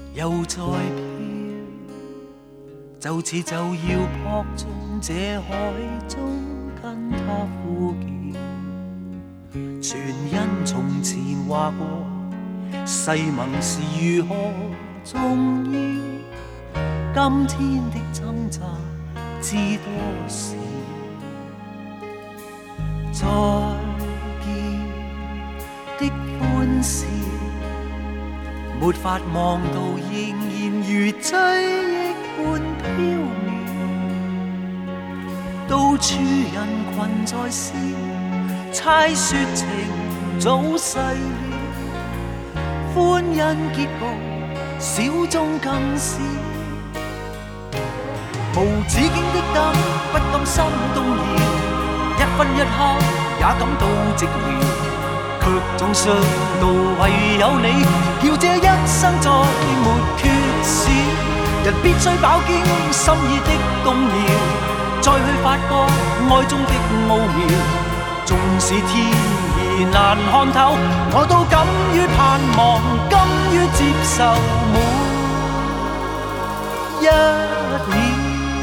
又再飘，就似就要扑进这海中，跟他呼叫。全因从前话过，誓盟是如何重要。今天的挣扎知多少？再见的欢笑，没法望到，仍然如追忆般飘渺。到处人群在笑，猜说情早逝了，欢欣结局小中更少。無止境的等，不甘心動搖，一分一刻也感到寂寥，卻總想到唯有你，叫這一生再沒缺少。人必須飽經心意的動搖，再去發覺愛中的奧妙。縱使天意難看透，我都敢於盼望，甘於接受每一秒。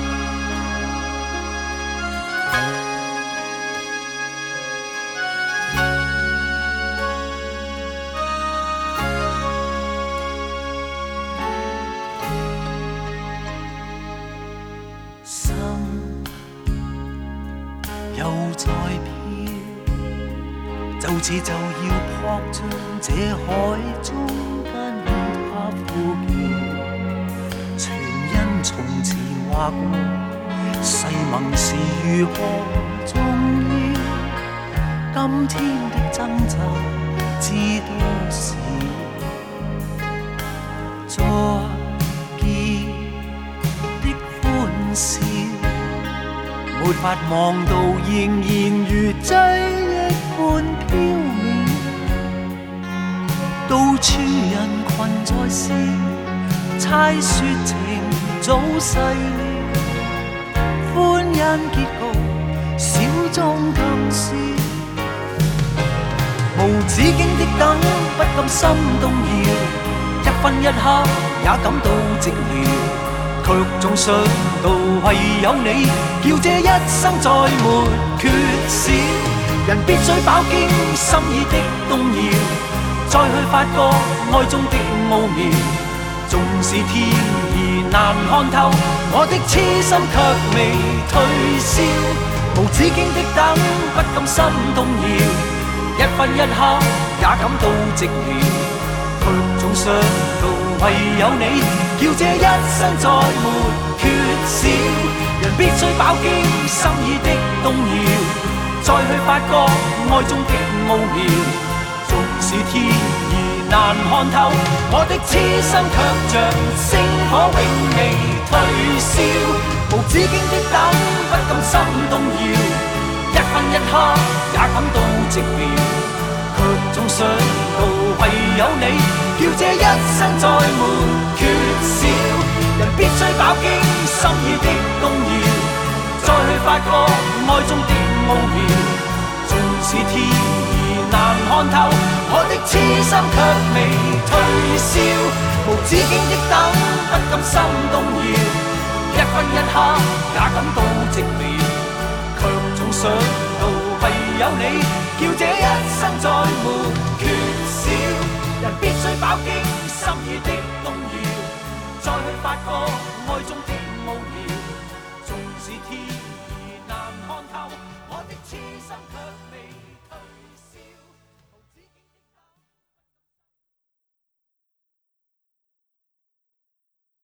就似就要撲進這海中，跟他呼叫。全因從前話過，誓盟是如何重要。今天的掙扎知多少？再見的歡笑，沒法望到，仍然如追憶般飄渺。到處人群在笑，猜說情早逝了，歡欣結局小中更少。無止境的等，不甘心動搖，一分一刻也感到寂寥，卻總想到唯有你，叫這一生再沒缺少。人必須飽經心意的動搖，再去發覺愛中的奧妙。縱使天意難看透，我的痴心卻未退燒。無止境的等，不甘心動搖，一分一刻也感到寂寥，卻總想到唯有你，叫這一生再沒缺少。人必須飽經心意的動搖，再去發覺愛中的奧妙。縱使天意難看透，我的痴心卻像星火永未退燒。無止境的等，不甘心動搖，一分一刻也感到寂寥，卻總想到唯有你，叫這一生再沒缺少。人必須飽經心意的動搖，再去發覺愛中的奧妙。縱使天意難看透，我的痴心卻未退燒。無止境的等，不甘心動搖，一分一刻也感到寂寥，卻總想到唯有你，叫這一生再沒缺少。人必須飽經心意的動搖，再去發覺愛中的奧妙。